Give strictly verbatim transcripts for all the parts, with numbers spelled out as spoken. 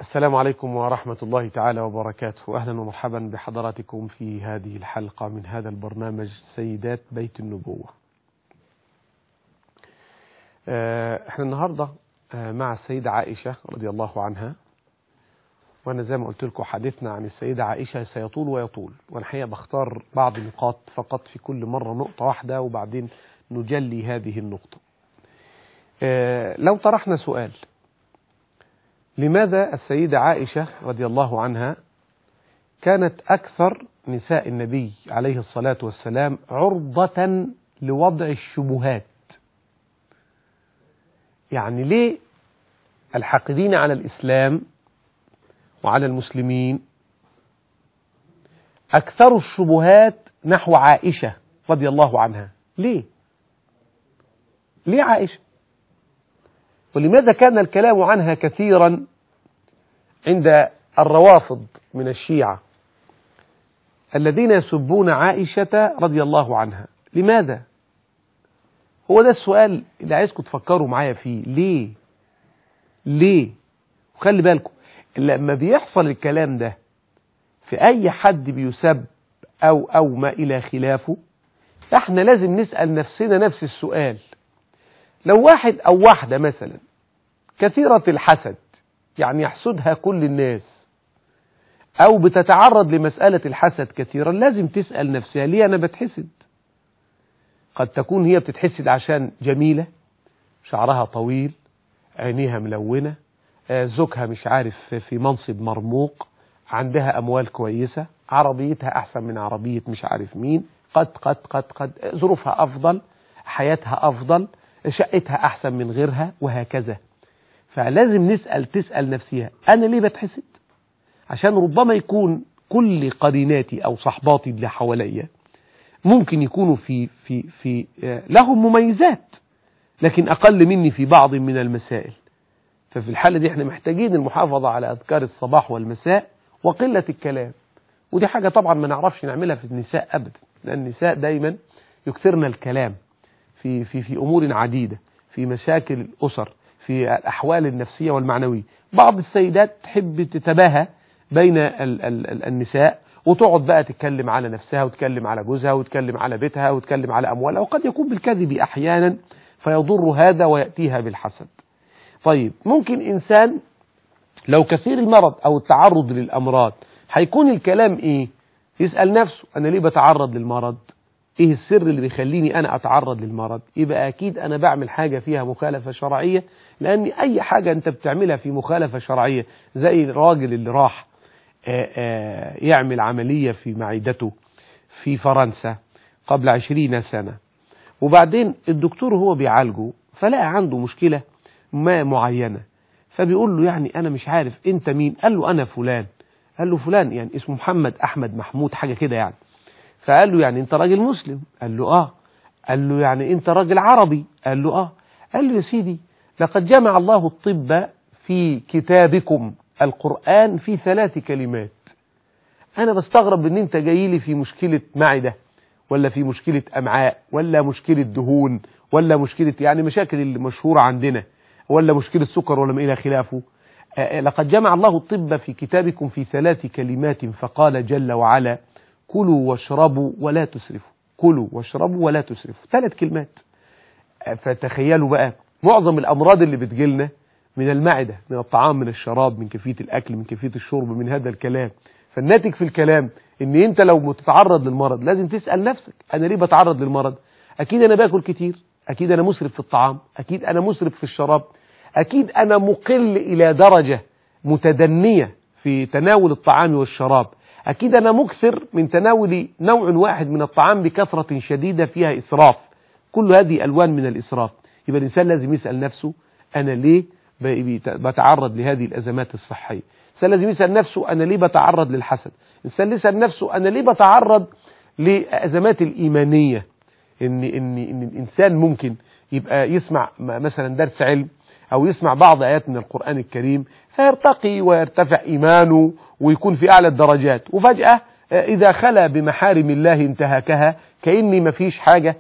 السلام عليكم ورحمة الله تعالى وبركاته. أهلا ومرحبا بحضراتكم في هذه الحلقة من هذا البرنامج سيدات بيت النبوة. احنا النهاردة مع السيدة عائشة رضي الله عنها، وأنا زي ما قلت لكم حديثنا عن السيدة عائشة سيطول ويطول، وأنا حقيقة بختار بعض النقاط فقط في كل مرة، نقطة واحدة وبعدين نجلي هذه النقطة. لو طرحنا سؤال: لماذا السيدة عائشة رضي الله عنها كانت أكثر نساء النبي عليه الصلاة والسلام عرضة لوضع الشبهات؟ يعني ليه الحاقدين على الإسلام وعلى المسلمين أكثر الشبهات نحو عائشة رضي الله عنها؟ ليه؟ ليه عائشة؟ ولماذا كان الكلام عنها كثيرا عند الروافض من الشيعة الذين يسبون عائشة رضي الله عنها؟ لماذا؟ هو ده السؤال اللي عايزكم تفكروا معايا فيه. ليه؟ ليه؟ وخلي بالكم لما بيحصل الكلام ده في أي حد بيسب أو أو ما إلى خلافه، احنا لازم نسأل نفسنا نفس السؤال. لو واحد أو واحدة مثلا كثيرة الحسد، يعني يحسدها كل الناس، أو بتتعرض لمسألة الحسد كثيرا، لازم تسأل نفسها: ليه أنا بتحسد؟ قد تكون هي بتتحسد عشان جميلة، شعرها طويل، عينيها ملونة، زوجها مش عارف في منصب مرموق، عندها أموال كويسة، عربيتها أحسن من عربية مش عارف مين، قد قد قد قد ظروفها أفضل، حياتها أفضل، شقتها أحسن من غيرها، وهكذا. فلازم نسأل تسأل نفسها: أنا ليه بتحسد؟ عشان ربما يكون كل قريناتي أو صحباتي اللي حواليا ممكن يكونوا في في في لهم مميزات لكن أقل مني في بعض من المسائل. ففي الحالة دي احنا محتاجين المحافظة على أذكار الصباح والمساء وقلة الكلام، ودي حاجة طبعا ما نعرفش نعملها في النساء أبدا، لأن النساء دايما يكثرن الكلام في في في أمور عديدة، في مشاكل الأسر، في الأحوال النفسية والمعنوية. بعض السيدات تحب تتباهى بين ال ال ال النساء وتقعد بقى تتكلم على نفسها وتتكلم على جوزها وتتكلم على بيتها وتتكلم على أموالها، وقد يكون بالكذب أحيانا فيضر هذا ويأتيها بالحسد. طيب، ممكن إنسان لو كثير المرض أو التعرض للأمراض هيكون الكلام إيه؟ يسأل نفسه: أنا ليه بتعرض للمرض؟ إيه السر اللي بيخليني أنا أتعرض للمرض؟ يبقى أكيد أنا بعمل حاجة فيها مخالفة شرعية، لأن أي حاجة أنت بتعملها في مخالفة شرعية، زي الراجل اللي راح آآ آآ يعمل عملية في معدته في فرنسا قبل عشرين سنة، وبعدين الدكتور هو بيعالجه فلقى عنده مشكلة ما معينة، فبيقول له: يعني أنا مش عارف أنت مين؟ قال له: أنا فلان. قال له: فلان يعني اسمه محمد أحمد محمود حاجة كده يعني. فقال له: يعني أنت راجل مسلم؟ قال له: آه. قال له: يعني أنت راجل عربي؟ قال له: آه. قال له: يا سيدي، لقد جمع الله الطب في كتابكم القرآن في ثلاث كلمات. أنا بستغرب إن أنت جاي لي في مشكلة معدة، ولا في مشكلة أمعاء، ولا مشكلة دهون، ولا مشكلة يعني مشاكل المشهورة عندنا، ولا مشكلة سكر، ولا ما إلى خلافه. لقد جمع الله الطب في كتابكم في ثلاث كلمات، فقال جل وعلا: كلوا واشربوا ولا تسرفوا. كلوا واشربوا ولا تسرفوا، ثلاث كلمات. فتخيلوا بقى معظم الأمراض اللي بتجيلنا من المعدة، من الطعام، من الشراب، من كيفية الأكل، من كيفية الشرب، من هذا الكلام. فالناتج في الكلام ان انت لو متتعرض للمرض لازم تسأل نفسك: انا ليه بتعرض للمرض؟ اكيد انا باكل كتير، اكيد انا مسرف في الطعام، اكيد انا مسرف في الشراب، اكيد انا مقل الى درجة متدنية في تناول الطعام والشراب، اكيد انا مكثر من تناول نوع واحد من الطعام بكثرة شديدة فيها اسراف. كل هذه الوان من الاسراف. يبقى الانسان لازم يسأل نفسه: انا ليه بتعرض لهذه الازمات الصحية؟ الإنسان لازم يسأل نفسه: أنا ليه بتعرض للحسد؟ الإنسان يسأل نفسه: أنا ليه بتعرض لأزمات الإيمانية؟ إن, إن, إن الإنسان ممكن يبقى يسمع مثلا درس علم أو يسمع بعض آيات من القرآن الكريم فيرتقي ويرتفع إيمانه ويكون في أعلى الدرجات، وفجأة إذا خلى بمحارم الله انتهكها كأني ما فيش حاجة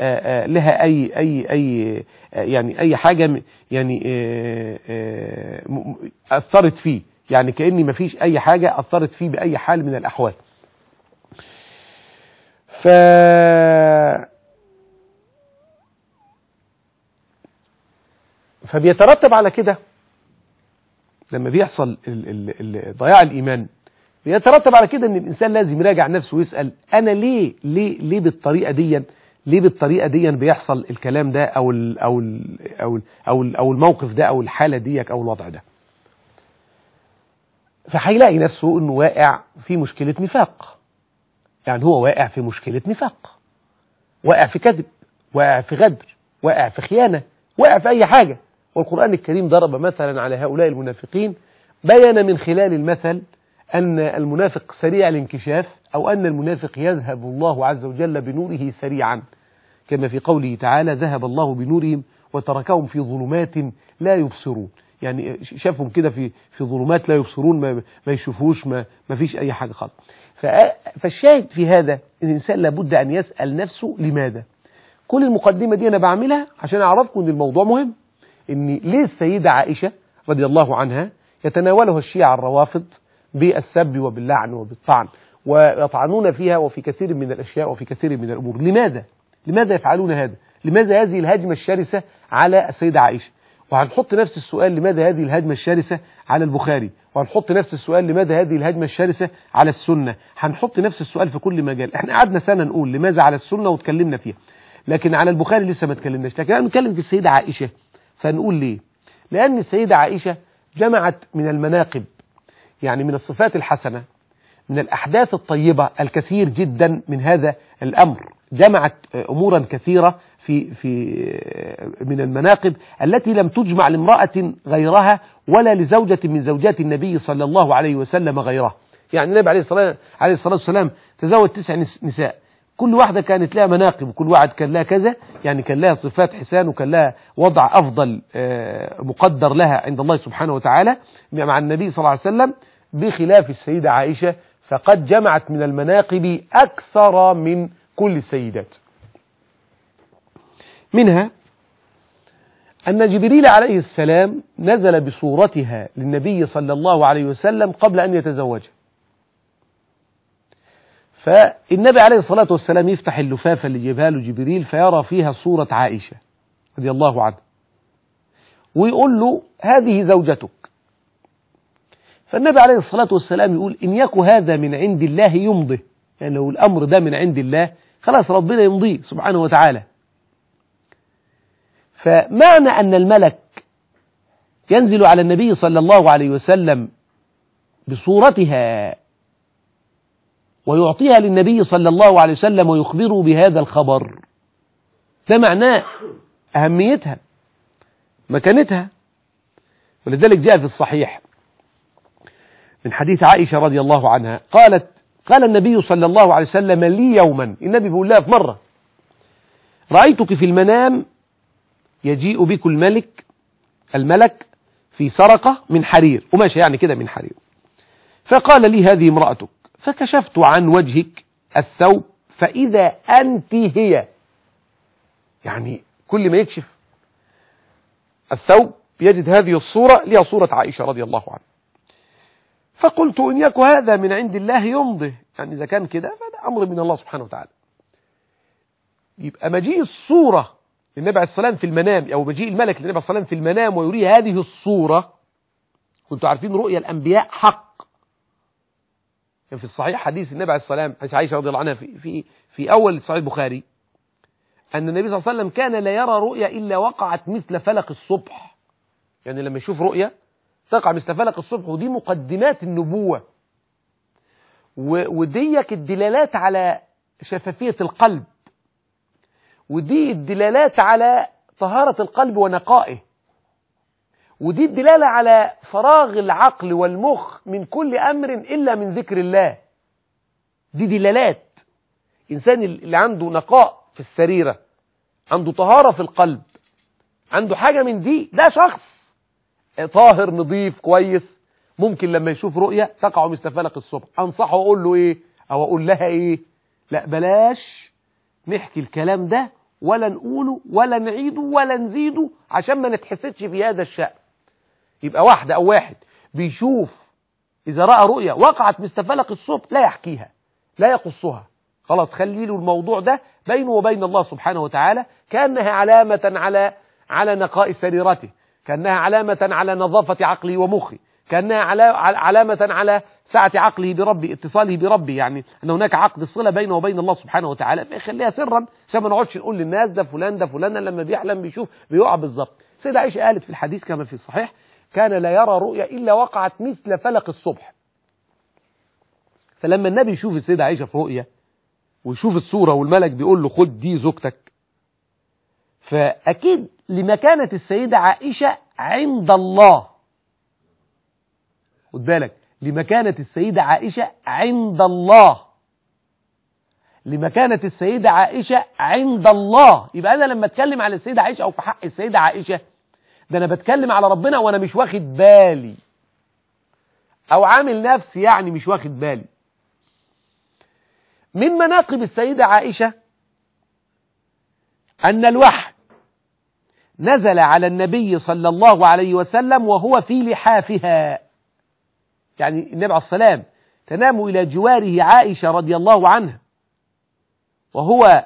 لها أي أي أي يعني أي حاجة يعني أثرت فيه، يعني كأني مفيش أي حاجة أثرت فيه بأي حال من الأحوال. ف فبيترتب على كده لما بيحصل ال... ال... ال... ضياع الإيمان، بيترتب على كده ان الانسان لازم يراجع نفسه ويسأل انا ليه ليه ليه بالطريقه دي ليه بالطريقه دي بيحصل الكلام ده او ال او ال او ال او, ال أو الموقف ده او الحاله دي او الوضع ده. فهيلاقي نفسه انه واقع في مشكله نفاق، يعني هو واقع في مشكله نفاق، واقع في كذب، واقع في غدر، واقع في خيانه، واقع في اي حاجه. والقرآن الكريم ضرب مثلا على هؤلاء المنافقين، بين من خلال المثل أن المنافق سريع الانكشاف، أو أن المنافق يذهب الله عز وجل بنوره سريعا، كما في قوله تعالى ذهب الله بنورهم وتركهم في ظلمات لا يبصرون. يعني شافهم كده في في ظلمات لا يبصرون، ما, ما يشوفوش، ما, ما فيش أي حاجة خالص. فالشاهد في هذا أن الإنسان لابد أن يسأل نفسه لماذا. كل المقدمة دي أنا بعملها عشان أعرفكم أن الموضوع مهم، أن ليه السيدة عائشة رضي الله عنها يتناولها الشيعة الروافض بالسب وباللعن وبالطعن، ويطعنون فيها وفي كثير من الأشياء وفي كثير من الأمور. لماذا؟ لماذا يفعلون هذا؟ لماذا هذه الهجمة الشرسة على السيدة عائشة؟ وهنحط نفس السؤال لماذا هذه الهجمة الشرسة على البخاري، وهنحط نفس السؤال لماذا هذه الهجمة الشرسة على السنة. هنحط نفس السؤال في كل مجال. احنا قعدنا سنة نقول لماذا على السنة وتكلمنا فيها، لكن على البخاري لسه ما تكلمناش. لكن انا بنتكلم في السيدة عائشة، فنقول ليه؟ لأن السيدة عائشة جمعت من المناقب، يعني من الصفات الحسنة، من الأحداث الطيبة الكثير جدا من هذا الأمر. جمعت أمورا كثيرة في في من المناقب التي لم تجمع لامرأة غيرها ولا لزوجة من زوجات النبي صلى الله عليه وسلم غيرها. يعني النبي عليه الصلاة عليه الصلاة والسلام تزوج تسع نساء، كل واحدة كانت لها مناقب، وكل واحد كان لها كذا، يعني كان لها صفات حسان، وكان لها وضع أفضل مقدر لها عند الله سبحانه وتعالى مع النبي صلى الله عليه وسلم، بخلاف السيدة عائشة فقد جمعت من المناقب أكثر من كل السيدات. منها أن جبريل عليه السلام نزل بصورتها للنبي صلى الله عليه وسلم قبل أن يتزوجها. فالنبي عليه الصلاة والسلام يفتح اللفافة اللي جابها له جبريل فيرى فيها صورة عائشة رضي الله عنها، ويقول له هذه زوجتك. فالنبي عليه الصلاة والسلام يقول إن يكن هذا من عند الله يمضي، يعني لو الأمر ده من عند الله خلاص ربنا يمضيه سبحانه وتعالى. فمعنى أن الملك ينزل على النبي صلى الله عليه وسلم بصورتها ويعطيها للنبي صلى الله عليه وسلم ويخبره بهذا الخبر، ده معناه أهميتها، مكانتها. ولذلك جاء في الصحيح من حديث عائشة رضي الله عنها قالت قال النبي صلى الله عليه وسلم لي يوما، النبي بيقول لها في مرة رأيتك في المنام يجيء بك الملك الملك في سرقة من حرير، وماشي يعني كده من حرير، فقال لي هذه امرأتك، فكشفت عن وجهك الثوب فإذا أنت هي. يعني كل ما يكشف الثوب يجد هذه الصورة لها صورة عائشة رضي الله عنها. فقلت إن يكن هذا من عند الله يمضي، يعني إذا كان كده فهذا أمر من الله سبحانه وتعالى. يبقى مجيء الصورة للنبي عليه الصلاة والسلام في المنام، أو مجيء الملك للنبي عليه الصلاة والسلام في المنام ويريه هذه الصورة. كنتوا عارفين رؤيا الأنبياء حق، يعني في الصحيح حديث النبي عليه الصلاة والسلام حديث عائشة رضي الله عنها في في في أول صحيح البخاري أن النبي صلى الله عليه وسلم كان لا يرى رؤيا إلا وقعت مثل فلق الصبح، يعني لما يشوف رؤيا تقع مثل فلق الصبح. ودي مقدمات النبوة، وديك الدلالات على شفافية القلب، ودي الدلالات على طهارة القلب ونقائه، ودي الدلالة على فراغ العقل والمخ من كل أمر إلا من ذكر الله. دي دلالات إنسان اللي عنده نقاء في السريرة، عنده طهارة في القلب، عنده حاجة من دي، ده شخص طاهر نظيف كويس، ممكن لما يشوف رؤية تقع مثل فلق الصبح. أنصحه أقول له إيه أو أقول لها إيه؟ لا بلاش نحكي الكلام ده ولا نقوله ولا نعيده ولا نزيده عشان ما نتحسدش في هذا الشأن. يبقى واحدة أو واحد بيشوف إذا رأى رؤيا وقعت مثل فلق الصبح لا يحكيها، لا يقصها، خلاص خلي له الموضوع ده بينه وبين الله سبحانه وتعالى، كأنها علامة على على نقاء سريرته، كأنها علامة على نظافة عقله ومخه، كأنها علامة على سعة عقله بربي، اتصاله بربي، يعني أن هناك عقد الصلة بينه وبين الله سبحانه وتعالى، فيخليها سرا عشان ما نقعدش نقول للناس ده فلان ده فلان لما بيحلم بيشوف بيقع بالظبط. سيدة عائشة قالت في الحديث كما في الصحيح: كان لا يرى رؤيا إلا وقعت مثل فلق الصبح. فلما النبي يشوف السيدة عائشة في رؤيا ويشوف الصورة والملك بيقول له خد دي زوجتك، فأكيد لمكانة السيدة عائشة عند الله، خد بالك، لمكانة السيدة عائشة عند الله، لمكانة السيدة عائشة عند الله. يبقى أنا لما أتكلم على السيدة عائشة أو في حق السيدة عائشة، ده أنا بتكلم على ربنا وأنا مش واخد بالي، أو عامل نفسي يعني مش واخد بالي. من مناقب السيدة عائشة أن الوحي نزل على النبي صلى الله عليه وسلم وهو في لحافها، يعني النبي عليه السلام تنام إلى جواره عائشة رضي الله عنها وهو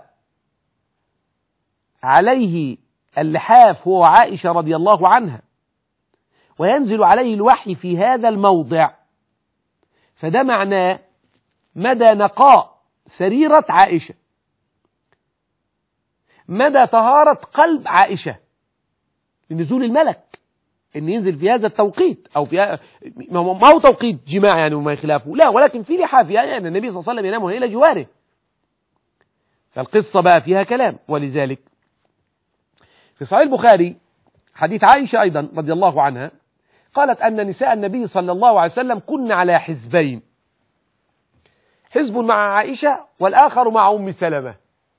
عليه اللحاف، هو عائشة رضي الله عنها، وينزل عليه الوحي في هذا الموضع، فده معناه مدى نقاء سريرة عائشة، مدى طهارة قلب عائشة لنزول الملك ان ينزل في هذا التوقيت، او في ما هو توقيت جماع يعني وما خلافه، لا، ولكن في لحافها، يعني النبي صلى الله عليه وسلم ينام الى جواره، فالقصة بقى فيها كلام. ولذلك في صحيح البخاري حديث عائشة أيضا رضي الله عنها قالت أن نساء النبي صلى الله عليه وسلم كن على حزبين، حزب مع عائشة والآخر مع أم سلمة،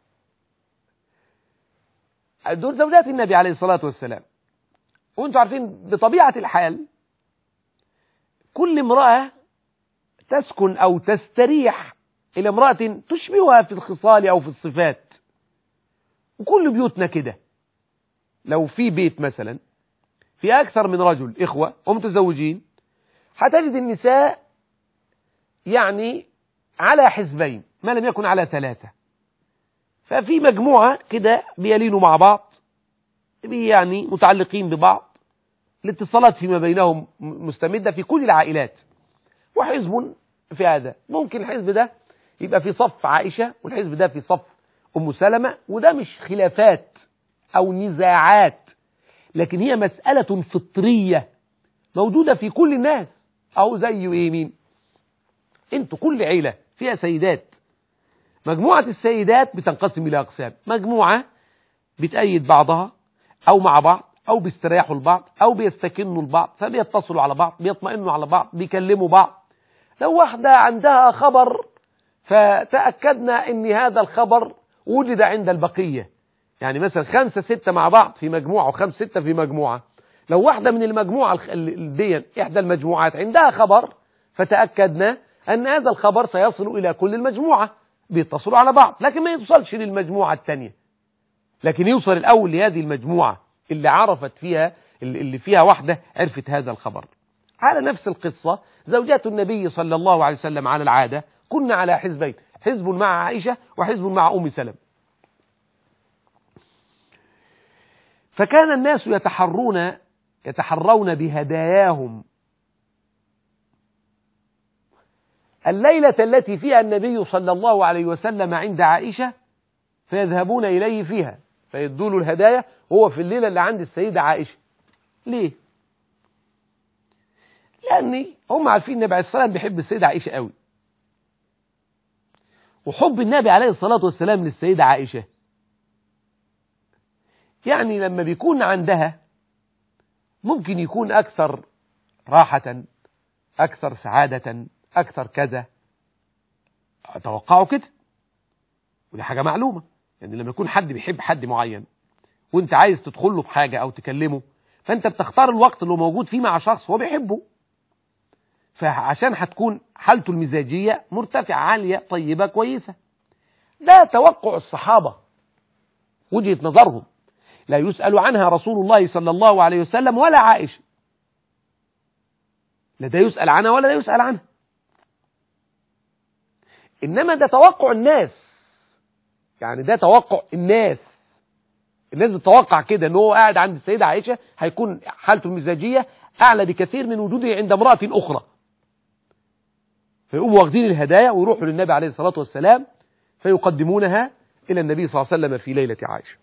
دول زوجات النبي عليه الصلاة والسلام. وانتم عارفين بطبيعة الحال كل امرأة تسكن أو تستريح إلى امرأة تشبهها في الخصال أو في الصفات، وكل بيوتنا كده. لو في بيت مثلا في أكثر من رجل إخوة ومتزوجين، هتجد النساء يعني على حزبين ما لم يكن على ثلاثة، ففي مجموعة كده بيلينوا مع بعض، يعني متعلقين ببعض، الاتصالات فيما بينهم مستمدة في كل العائلات، وحزب في هذا ممكن الحزب ده يبقى في صف عائشة والحزب ده في صف أم سلمة، وده مش خلافات أو نزاعات، لكن هي مسألة فطرية موجودة في كل الناس. أو زي إيه مين؟ انتوا كل عيلة فيها سيدات، مجموعة السيدات بتنقسم إلى أقسام، مجموعة بتأيد بعضها أو مع بعض أو بيستريحوا لبعض أو بيستكنوا لبعض، فبيتصلوا على بعض، بيطمئنوا على بعض، بيكلموا بعض. لو واحدة عندها خبر فتأكدنا أن هذا الخبر وجد عند البقية، يعني مثلا خمسة ستة مع بعض في مجموعة وخمسة ستة في مجموعة، لو واحدة من المجموعة دي إحدى المجموعات عندها خبر فتأكدنا أن هذا الخبر سيصل إلى كل المجموعة، بيتصلوا على بعض، لكن ما يوصلش للمجموعة الثانية، لكن يوصل الأول لهذه المجموعة اللي عرفت فيها اللي فيها واحدة عرفت هذا الخبر. على نفس القصة زوجات النبي صلى الله عليه وسلم على العادة كنا على حزبين، حزب مع عائشة وحزب مع أم سلمة. فكان الناس يتحرون يتحرون بهداياهم الليلة التي فيها النبي صلى الله عليه وسلم عند عائشة، فيذهبون إليه فيها فيدوا له الهدايا وهو في الليلة اللي عند السيدة عائشة. ليه؟ لأن هم عارفين النبي عليه الصلاة والسلام بيحب السيدة عائشة قوي، وحب النبي عليه الصلاة والسلام للسيدة عائشة يعني لما بيكون عندها ممكن يكون أكثر راحة، أكثر سعادة، أكثر كذا، أتوقعوا كده، ودي حاجة معلومة. يعني لما يكون حد بيحب حد معين وانت عايز تدخل له بحاجة أو تكلمه، فانت بتختار الوقت اللي موجود فيه مع شخص هو بيحبه، فعشان هتكون حالته المزاجية مرتفعة عالية طيبة كويسة. ده توقع الصحابة، وجهة نظرهم، لا يسأل عنها رسول الله صلى الله عليه وسلم ولا عائشة. لا ده يسأل عنها ولا ده يسأل عنها. إنما ده توقع الناس، يعني ده توقع الناس الناس بتتوقع كده ان هو قاعد عند السيدة عائشة هيكون حالته المزاجية أعلى بكثير من وجوده عند امرأة أخرى، فيقوموا واخدين الهدايا ويروحوا للنبي عليه الصلاة والسلام فيقدمونها إلى النبي صلى الله عليه وسلم في ليلة عائشة.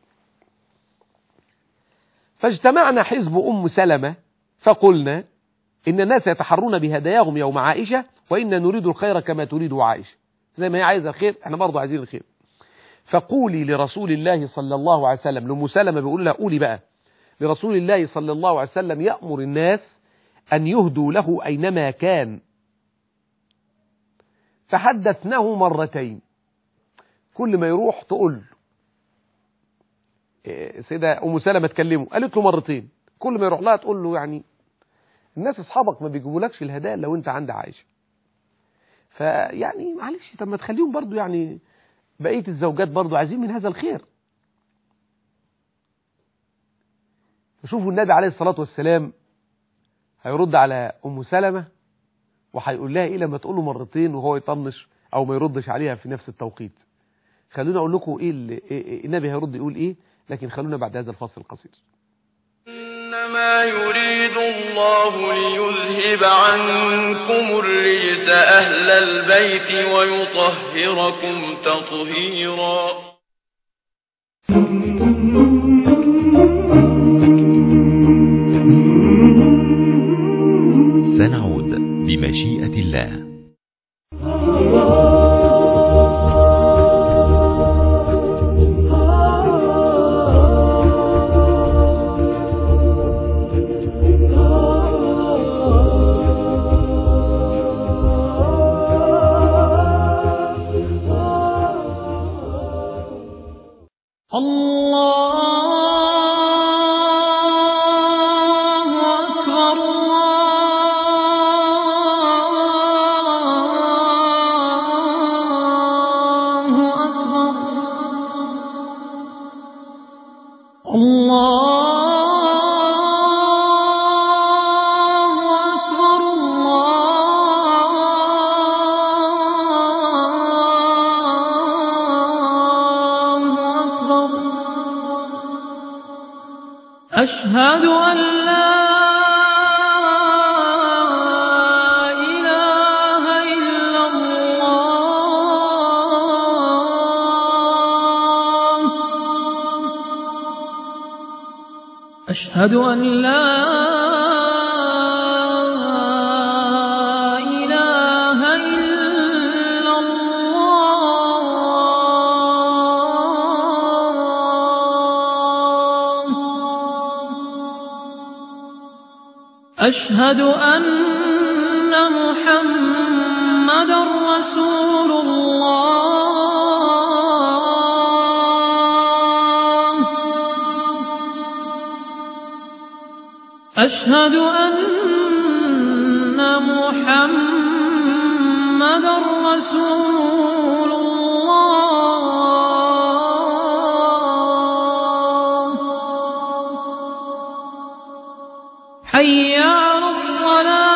فاجتمعنا حزب أم سلمة فقلنا إن الناس يتحرون بهداياهم يوم عائشة وإن نريد الخير كما تريد عائشة، زي ما هي عايزة الخير احنا برضه عايزين الخير. فقولي لرسول الله صلى الله عليه وسلم، لأم سلمة بيقول لها قولي بقى لرسول الله صلى الله عليه وسلم يأمر الناس أن يهدوا له أينما كان. فحدثناه مرتين، كل ما يروح تقول له سيدة أم سلمة تكلمه، قالت له مرتين، كل ما يروح لها تقول له يعني الناس أصحابك ما بيجيبولكش الهدايا لو أنت عند عائشة، فيعني معلش طب ما تخليهم برضو، يعني بقية الزوجات برضو عايزين من هذا الخير. فشوفوا النبي عليه الصلاة والسلام هيرد على أم سلمة وهيقول لها إيه لما تقول له مرتين وهو يطنش أو ما يردش عليها في نفس التوقيت. خلونا أقول لكم إيه, اللي إيه النبي هيرد يقول إيه، لكن خلونا بعد هذا الفصل القصير. إنما يريد الله ليذهب عنكم الرجس أهل البيت ويطهركم تطهيرا. سنعود بمشيئة الله. أشهد أن لا إله إلا الله. أشهد أن لا إله إلا الله. أشهد أن محمدًا رسول الله. أشهد أن محمدًا رسول الله. حي على الصلاة.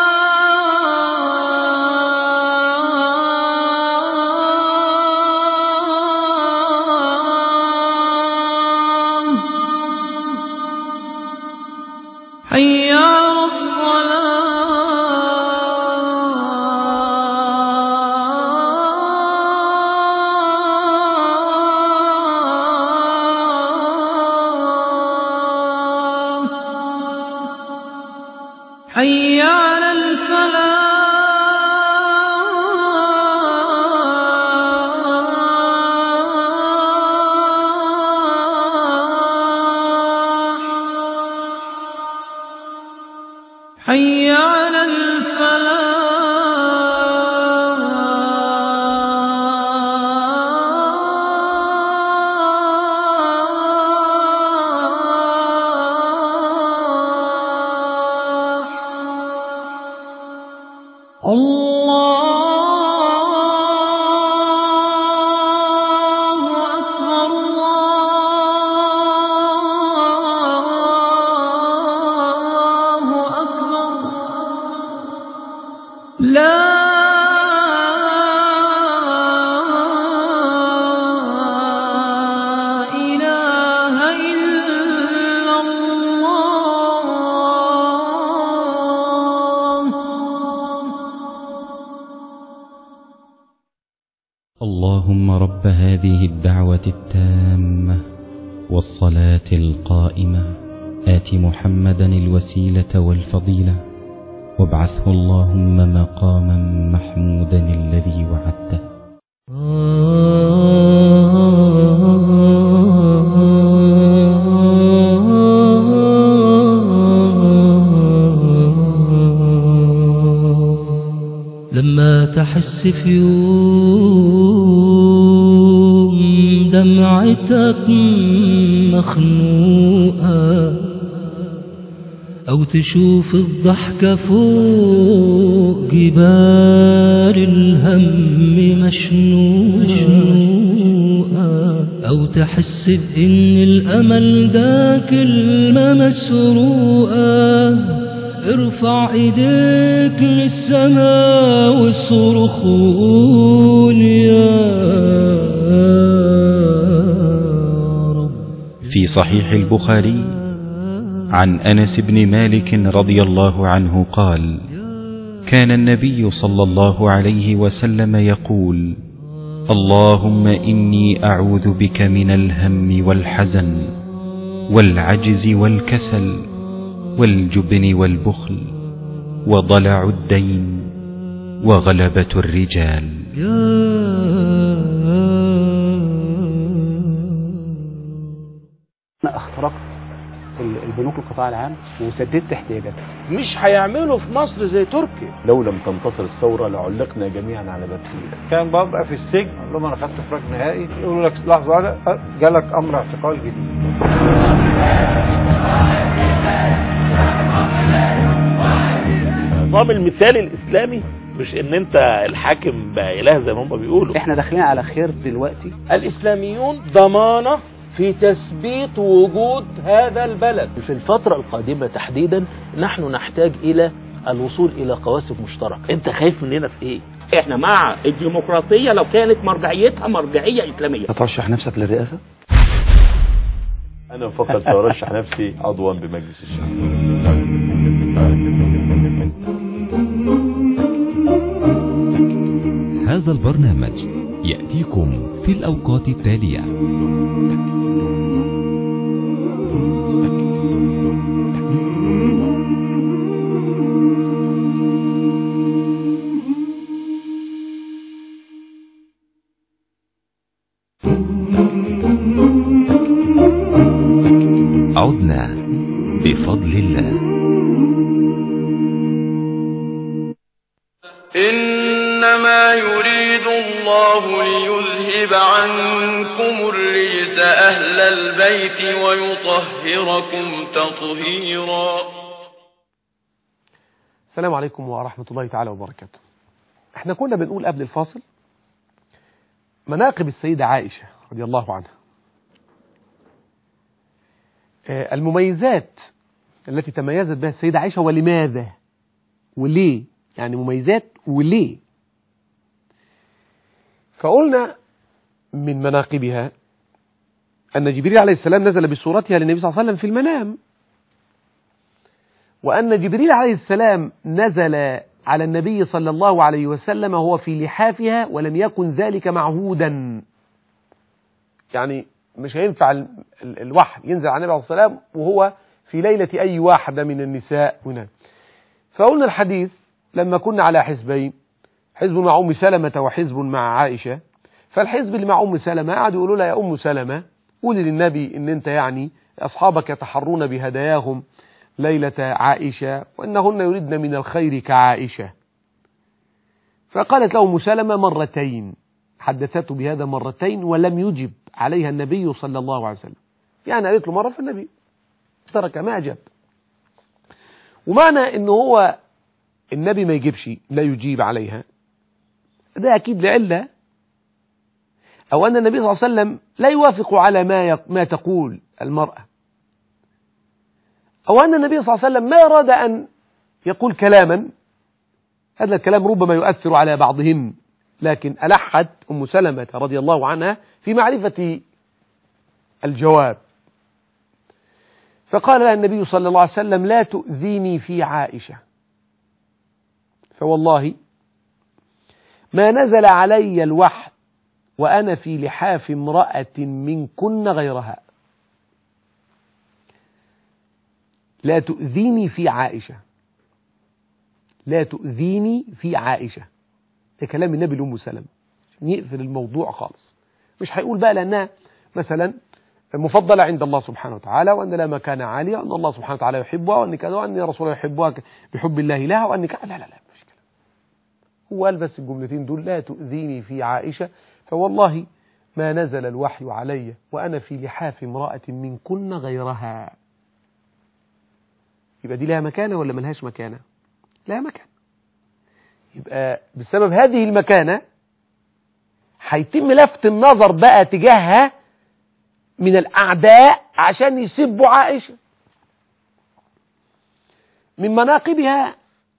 حي على الصلاة. حي على الفلاح. حي على الفلاح. الله أكبر. الله أكبر. اللهم رب هذه الدعوة التامة والصلاة القائمة آت محمدا الوسيلة والفضيلة وابعثه اللهم مقاما محمودا الذي وعدته. لما تحس في يوم دمعتك مخنوقة أو تشوف الضحكة فوق جبال الهم مشنوقة أو تحس بإن الأمل ده كلمة مسروقة، ارفع ايديك للسماء واصرخ وقول يا رب. في صحيح البخاري عن أنس بن مالك رضي الله عنه قال: كان النبي صلى الله عليه وسلم يقول: اللهم إني أعوذ بك من الهم والحزن والعجز والكسل والجبن والبخل وضلع الدين وغلبة الرجال. أنا اخترقت البنوك القطاع العام وسددت احتياجاتها. مش هيعملوا في مصر زي تركيا. لو لم تنتصر الثورة لعلقنا جميعا على باب سوريا. كان ببقى في السجن اقول لهم انا خدت فراغ نهائي، يقولوا لك لحظة واحدة جالك امر اعتقال جديد. النظام المثالي الإسلامي مش ان انت الحاكم بقى اله زي ما هم بيقولوا. احنا داخلين على خير دلوقتي. الإسلاميون ضمانة في تثبيت وجود هذا البلد. في الفترة القادمة تحديدا نحن نحتاج إلى الوصول إلى قواسم مشتركة. انت خايف مننا في ايه؟ احنا مع الديمقراطية لو كانت مرجعيتها مرجعية إسلامية. هترشح نفسك للرئاسة؟ انا فقط سأرشح نفسي عضوا بمجلس الشعب. هذا البرنامج يأتيكم في الأوقات التالية: عدنا بفضل الله. إنما يريد الله ليذهب عنكم الرجس أهل البيت ويطهركم تطهيرا. السلام عليكم ورحمة الله تعالى وبركاته. احنا كنا بنقول قبل الفاصل مناقب السيدة عائشة رضي الله عنها، المميزات التي تميزت بها السيدة عائشة ولماذا وليه، يعني مميزات وليه. فقلنا من مناقبها أن جبريل عليه السلام نزل بصورتها للنبي صلى الله عليه وسلم في المنام، وأن جبريل عليه السلام نزل على النبي صلى الله عليه وسلم وهو في لحافها ولم يكن ذلك معهودا، يعني مش هينفع الوحي ينزل على النبي عليه السلام وهو في ليلة أي واحدة من النساء هنا. فقلنا الحديث لما كنا على حزبين، حزب مع أم سلمة وحزب مع عائشة، فالحزب اللي مع أم سلمة قعدوا يقولوا لها يا أم سلمة قولي للنبي إن أنت يعني أصحابك يتحرون بهداياهم ليلة عائشة وإنهن يريدن من الخير كعائشة. فقالت له أم سلمة مرتين، حدثته بهذا مرتين ولم يجب عليها النبي صلى الله عليه وسلم، يعني قالت له مرة في النبي ترك ما أجاب. ومعنى إنه هو النبي ما يجيبش لا يجيب عليها ده أكيد لعلة، أو أن النبي صلى الله عليه وسلم لا يوافق على ما ما تقول المرأة، أو أن النبي صلى الله عليه وسلم ما أراد أن يقول كلاما هذا الكلام ربما يؤثر على بعضهم، لكن ألحت أم سلمة رضي الله عنها في معرفة الجواب. فقال لها النبي صلى الله عليه وسلم لا تؤذيني في عائشة، فوالله ما نزل علي الوحي وأنا في لحاف امرأة منكن غيرها، لا تؤذيني في عائشة، لا تؤذيني في عائشة. ده كلام النبي لأم سلمة، يقفل الموضوع خالص. مش هيقول بقى لأنها مثلا مفضلة عند الله سبحانه وتعالى، وأن لها مكانة عالية، وأن الله سبحانه وتعالى يحبها، وأن كذا، وأن رسوله يحبها بحب الله لها، وأن كذا. لا لا لا مش كلام. هو قال بس الجملتين دول: لا تؤذيني في عائشة، فوالله ما نزل الوحي علي وأنا في لحاف امرأة منكن غيرها. يبقى دي لها مكانة ولا ملهاش مكانة؟ لها مكانة. يبقى بسبب هذه المكانة هيتم لفت النظر بقى تجاهها من الأعداء عشان يسبوا عائشة. من مناقبها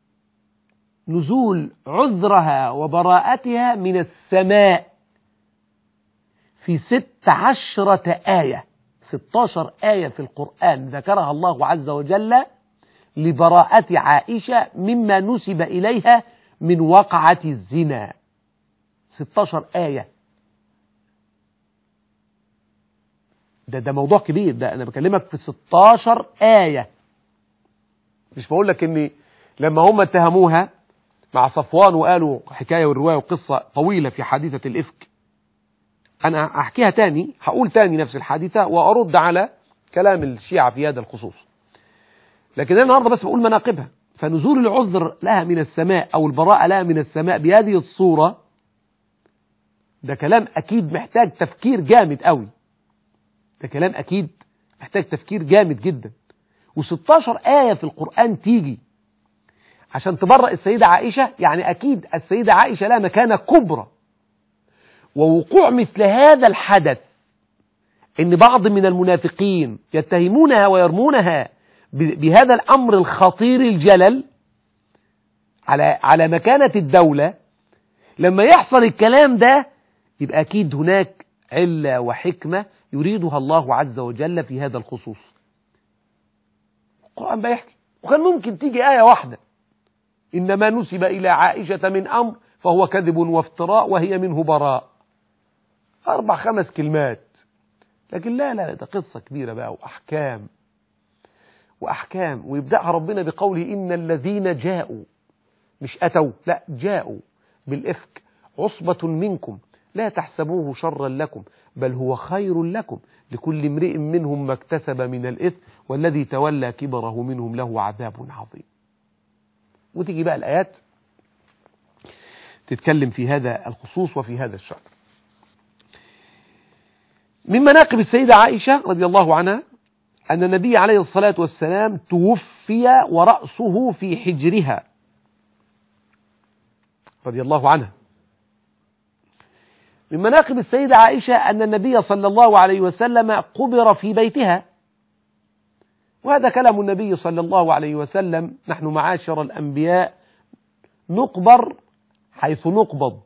نزول عذرها وبراءتها من السماء في ست عشرة آية، ستاشر آية في القرآن ذكرها الله عز وجل لبراءة عائشة مما نسب إليها من وقعة الزنا. ستاشر آية. ده ده موضوع كبير. ده أنا بكلمك في ستاشر آية. مش بقول لك إن لما هم اتهموها مع صفوان وقالوا حكاية والرواية وقصة طويلة في حادثة الإفك، أنا أحكيها تاني، هقول تاني نفس الحادثة وأرد على كلام الشيعة في هذا الخصوص. لكن أنا النهاردة بس بقول مناقبها. فنزول العذر لها من السماء أو البراءة لها من السماء بهذه الصورة، ده كلام أكيد محتاج تفكير جامد قوي. ده كلام أكيد محتاج تفكير جامد جدا. وستاشر آية في القرآن تيجي عشان تبرأ السيدة عائشة، يعني أكيد السيدة عائشة لها مكانة كبرى. ووقوع مثل هذا الحدث، إن بعض من المنافقين يتهمونها ويرمونها بهذا الأمر الخطير الجلل على على مكانة الدولة، لما يحصل الكلام ده يبقى أكيد هناك علة وحكمة يريدها الله عز وجل في هذا الخصوص. القرآن بيحكي، وكان ممكن تيجي آية واحدة: إنما نسب إلى عائشة من أمر فهو كذب وافتراء وهي منه براء. أربع خمس كلمات. لكن لا لا ده قصة كبيرة بقى، وأحكام وأحكام. ويبدأها ربنا بقوله: إن الذين جاءوا، مش أتوا، لا جاءوا بالإفك عصبة منكم لا تحسبوه شرا لكم بل هو خير لكم لكل امرئ منهم ما اكتسب من الإثم والذي تولى كبره منهم له عذاب عظيم. وتيجي بقى الآيات تتكلم في هذا الخصوص وفي هذا الشأن. من مناقب السيدة عائشة رضي الله عنها أن النبي عليه الصلاة والسلام توفي ورأسه في حجرها رضي الله عنها. من مناقب السيدة عائشة أن النبي صلى الله عليه وسلم قبر في بيتها، وهذا كلام النبي صلى الله عليه وسلم: نحن معاشر الأنبياء نقبر حيث نقبض.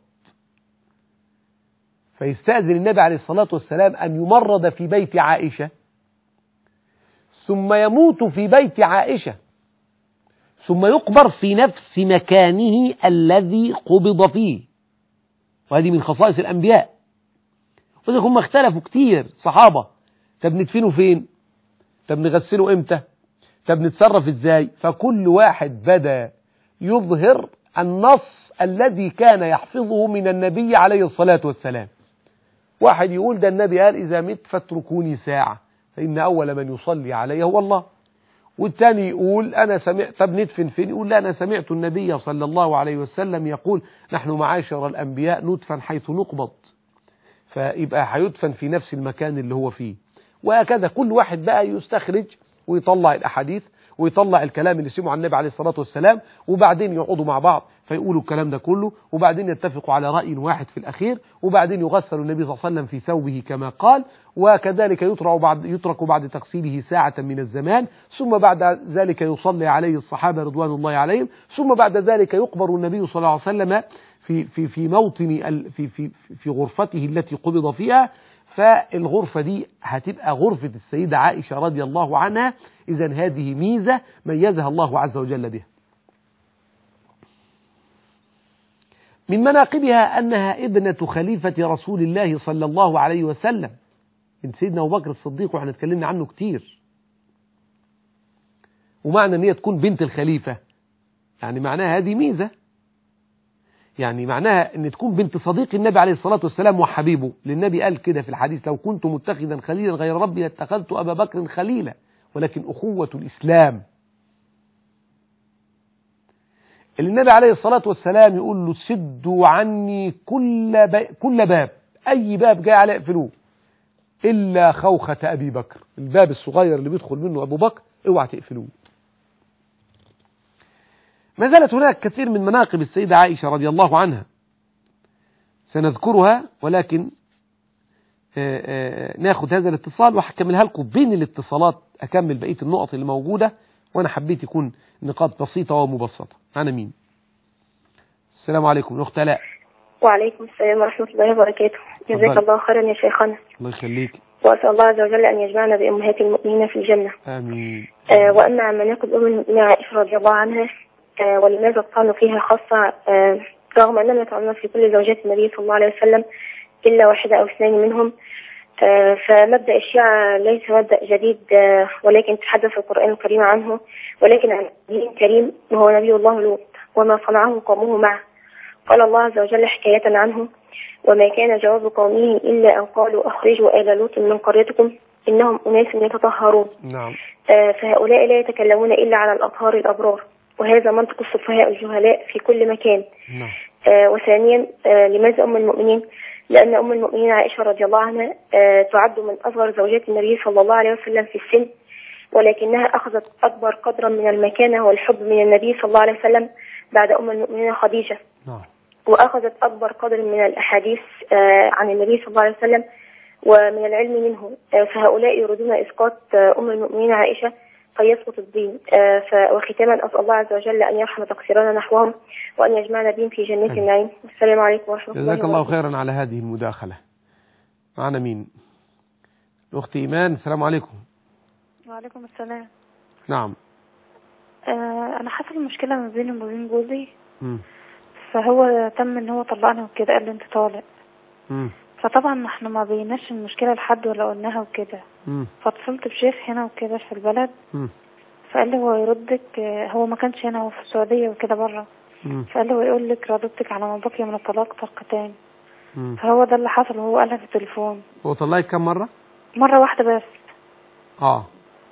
فيستأذن النبي عليه الصلاة والسلام أن يمرض في بيت عائشة ثم يموت في بيت عائشة ثم يقبر في نفس مكانه الذي قبض فيه. وهذه من خصائص الأنبياء. وإذا هم اختلفوا كتير صحابة: طب ندفنه فين؟ طب نغسله إمتى؟ طب نتصرف إزاي؟ فكل واحد بدأ يظهر النص الذي كان يحفظه من النبي عليه الصلاة والسلام. واحد يقول: ده النبي قال إذا مت فاتركوني ساعة فإن أول من يصلي علي هو الله. والتاني يقول: أنا سمعت. طب ندفن فين؟ يقول: لا، أنا سمعت النبي صلى الله عليه وسلم يقول: نحن معاشر الأنبياء ندفن حيث نقبض. فيبقى هيدفن في نفس المكان اللي هو فيه. وهكذا كل واحد بقى يستخرج ويطلع الأحاديث ويطلع الكلام اللي سمعه عن النبي عليه الصلاة والسلام، وبعدين يقعدوا مع بعض فيقولوا الكلام ده كله، وبعدين يتفقوا على رأي واحد في الأخير، وبعدين يغسل النبي صلى الله عليه وسلم في ثوبه كما قال، وكذلك يترك بعد, يترك بعد تغسيله ساعة من الزمان، ثم بعد ذلك يصلي عليه الصحابة رضوان الله عليهم، ثم بعد ذلك يقبر النبي صلى الله عليه وسلم في في في موطن في في في غرفته التي قبض فيها. فالغرفة دي هتبقى غرفة السيدة عائشة رضي الله عنها. إذن هذه ميزة ميزها الله عز وجل بها. من مناقبها أنها ابنة خليفة رسول الله صلى الله عليه وسلم، من سيدنا أبو بكر الصديق، وإحنا اتكلمنا عنه كتير. ومعنى أن هي تكون بنت الخليفة يعني معناها هذه ميزة، يعني معناها أن تكون بنت صديق النبي عليه الصلاة والسلام وحبيبه. للنبي قال كده في الحديث: لو كنت متخذا خليلا غير ربي لاتخذت أبا بكر خليلا، ولكن أخوة الإسلام. اللي النبي عليه الصلاة والسلام يقول له: سدوا عني كل باب، كل باب، أي باب جاي عليه اقفلوه إلا خوخة أبي بكر، الباب الصغير اللي بيدخل منه أبو بكر اوعى تقفلوه. ما زالت هناك كثير من مناقب السيدة عائشة رضي الله عنها سنذكرها، ولكن آآ آآ ناخد هذا الاتصال وهكملها لكم بين الاتصالات، أكمل بقية النقط اللي موجودة، وأنا حبيت يكون نقاط بسيطة ومبسطة. أنا مين؟ السلام عليكم الأخت آلاء. وعليكم السلام ورحمة الله وبركاته. جزاك الله خيرا يا شيخنا. الله يخليك. وأسأل الله عز وجل أن يجمعنا بأمهات المؤمنين في الجنة. آمين. آه وأما عن مناقب أم المؤمنين عائشة رضي الله عنها، آه ولماذا الطعن فيها خاصة، آه رغم أننا طعننا في كل زوجات النبي صلى الله عليه وسلم إلا واحدة أو اثنين منهم. آه فمبدأ الشيعة ليس مبدأ جديد، آه ولكن تحدث القرآن الكريم عنه، ولكن عن نبي كريم وهو نبي الله لوط وما صنعه قومه معه. قال الله عز وجل حكاية عنه: وما كان جواب قومه إلا أن قالوا أخرجوا آل لوط من قريتكم إنهم أناس يتطهرون. نعم. آه فهؤلاء لا يتكلمون إلا على الأطهار الأبرار، وهذا منطق السفهاء الجهلاء في كل مكان. نعم. آه وثانيا، آه لماذا أم المؤمنين؟ لأن أم المؤمنين عائشة رضي الله عنها آه تعد من أصغر زوجات النبي صلى الله عليه وسلم في السن، ولكنها أخذت أكبر قدرا من المكانة والحب من النبي صلى الله عليه وسلم بعد أم المؤمنين خديجة. نعم. وأخذت أكبر قدر من الأحاديث آه عن النبي صلى الله عليه وسلم ومن العلم منه. آه فهؤلاء يريدون إسقاط آه أم المؤمنين عائشة فيسقط الدين. آه وختاما أسأل الله عز وجل أن يرحم تقصيرنا نحوهم وأن يجمعنا بهم في جنات النعيم. السلام عليكم ورحمة الله وبركاته. جزاك الله خيرا على هذه المداخلة. معنا مين؟ الأخت إيمان. السلام عليكم. وعليكم السلام. نعم. آه أنا حصل مشكلة ما بيني وما بين جوزي، م. فهو تم إن هو طلقنا وكده، قال لي أنت طالق. م. فطبعا احنا ما بيناش المشكلة لحد ولا قلناها وكده. فاتصلت بشيخ هنا وكده في البلد، م. فقال لي هو يردك، هو ما كانش هنا، هو في السعودية وكده بره، فقال لي هو يقول لك ردتك على ما بقي من الطلاق طلقتين. فهو ده اللي حصل، وهو قالها في التليفون. هو طلقك كم مرة؟ مرة واحدة بس. اه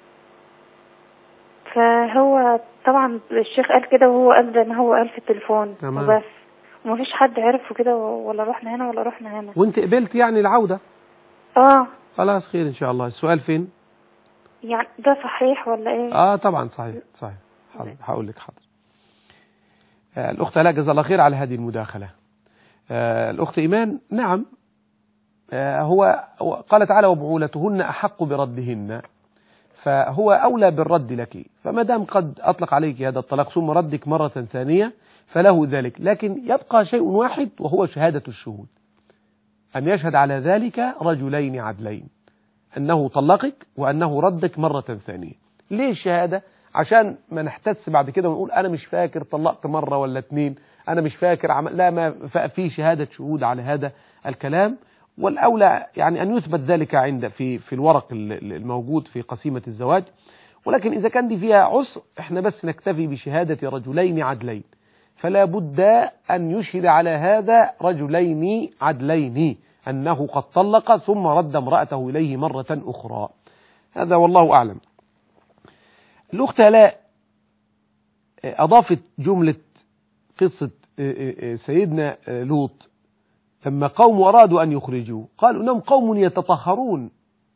فهو طبعا الشيخ قال كده، وهو قال ان هو قال في التليفون وبس، ومفيش حد عرف وكده، ولا رحنا هنا ولا رحنا هنا. وانت قبلت يعني العودة؟ اه خلاص خير ان شاء الله. السؤال فين؟ يعني ده صحيح ولا ايه؟ اه طبعا صحيح صحيح. حاضر هقول لك. حاضر. آه الاخت لا جزا الله خير على هذه المداخلة. آه الاخت ايمان، نعم، آه هو قال تعالى: وبعولتهن احق بردهن، فهو أولى بالرد لك. فما دام قد أطلق عليك هذا الطلاق ثم ردك مرة ثانية فله ذلك، لكن يبقى شيء واحد وهو شهادة الشهود، أن يشهد على ذلك رجلين عدلين أنه طلقك وأنه ردك مرة ثانية. ليه الشهادة؟ عشان ما نحتس بعد كده ونقول أنا مش فاكر طلقت مرة ولا اتنين، أنا مش فاكر عمل. لا، ما في شهادة شهود على هذا الكلام، والأولى يعني أن يثبت ذلك عند في في الورق الموجود في قسيمة الزواج. ولكن إذا كان دي فيها عسر احنا بس نكتفي بشهادة رجلين عدلين، فلا بد أن يشهد على هذا رجلين عدلين أنه قد طلق ثم رد امرأته إليه مرة أخرى. هذا والله أعلم. الأخت لا أضافت جملة قصة سيدنا لوط لما قوم أرادوا أن يخرجوه قالوا إنهم قوم يتطهرون،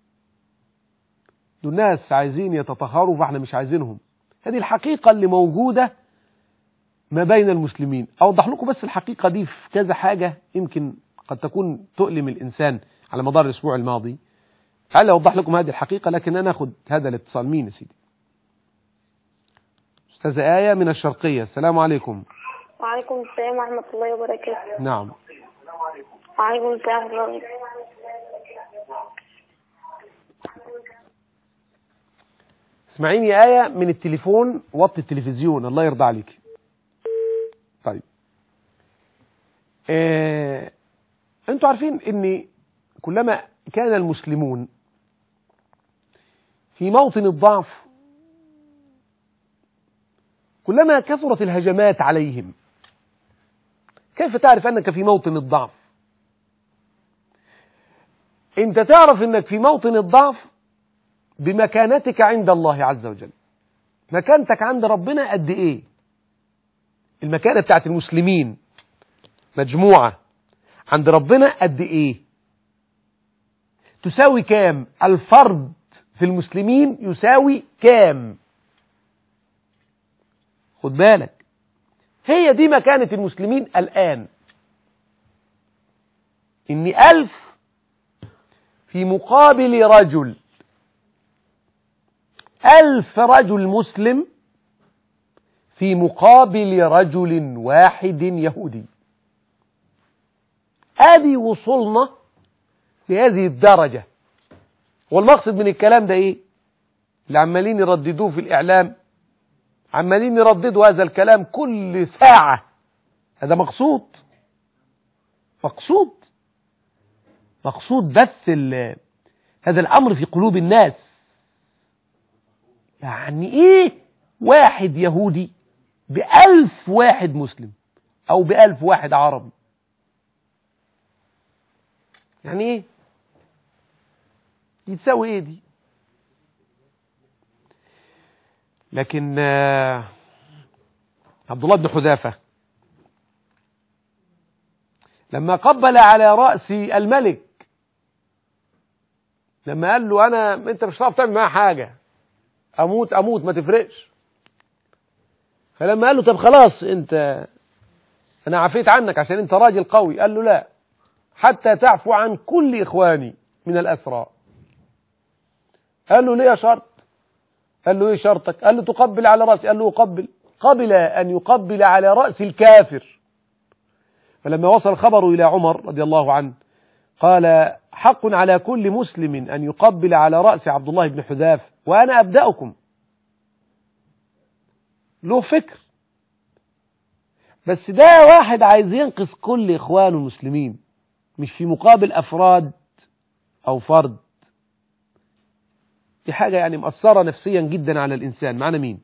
دول ناس عايزين يتطهروا فاحنا مش عايزينهم. هذه الحقيقة اللي موجودة ما بين المسلمين. أوضح لكم بس الحقيقة دي في كذا حاجة يمكن قد تكون تؤلم الإنسان على مدار الأسبوع الماضي. تعالى أوضح لكم هذه الحقيقة، لكن أنا أخذ هذا الاتصال. مين يا سيدي؟ أستاذة آية من الشرقية. السلام عليكم. وعليكم السلام ورحمة الله وبركاته. نعم. وعليكم السلام ورحمة الله وبركاته. اسمعيني يا آية من التليفون، وطي التلفزيون الله يرضى عليك. طيب آه انتوا عارفين ان كلما كان المسلمون في موطن الضعف كلما كثرت الهجمات عليهم. كيف تعرف أنك في موطن الضعف؟ أنت تعرف أنك في موطن الضعف بمكانتك عند الله عز وجل. مكانتك عند ربنا قد إيه؟ المكانة بتاعت المسلمين مجموعة عند ربنا قد إيه؟ تساوي كام؟ الفرد في المسلمين يساوي كام؟ خد بالك، هي دي مكانة المسلمين الآن. إن ألف في مقابل رجل، ألف رجل مسلم في مقابل رجل واحد يهودي. ادي وصلنا لهذه الدرجة. والمقصد من الكلام ده ايه؟ اللي عمالين يرددوه في الإعلام، عمالين يرددوا هذا الكلام كل ساعة. هذا مقصود مقصود مقصود بث هذا الأمر في قلوب الناس. يعني ايه واحد يهودي بألف واحد مسلم أو بألف واحد عربي؟ يعني ايه؟ دي تساوي ايه دي؟ لكن عبد الله بن حذافة لما قبل على رأس الملك، لما قال له أنا أنت مش هتعرف تعمل معايا حاجة، أموت أموت ما تفرقش. فلما قال له طب خلاص أنت أنا عفيت عنك عشان أنت راجل قوي، قال له لا حتى تعفو عن كل إخواني من الأسرى. قال له ليه يا شرط؟ قال له ايه شرطك؟ قال له تقبل على رأسي. قال له أقبل. قبل أن يقبل على رأس الكافر. فلما وصل الخبر إلى عمر رضي الله عنه قال حق على كل مسلم أن يقبل على رأس عبد الله بن حذافة وأنا أبدأكم. له فكر، بس ده واحد عايز ينقذ كل إخوانه المسلمين، مش في مقابل أفراد أو فرد. دي حاجة يعني مأثرة نفسيا جدا على الإنسان. معنا مين؟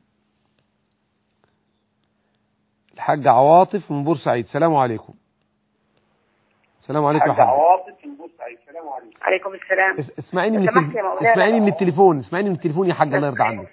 الحاج عواطف من بورسعيد. السلام عليكم. السلام عليكم يا حاج عواطف من بورسعيد. السلام عليكم. عليكم السلام. اسمعيني من التلف... اسمعيني من التليفون اسمعيني من التليفون يا حاج، الله يرضى عنك.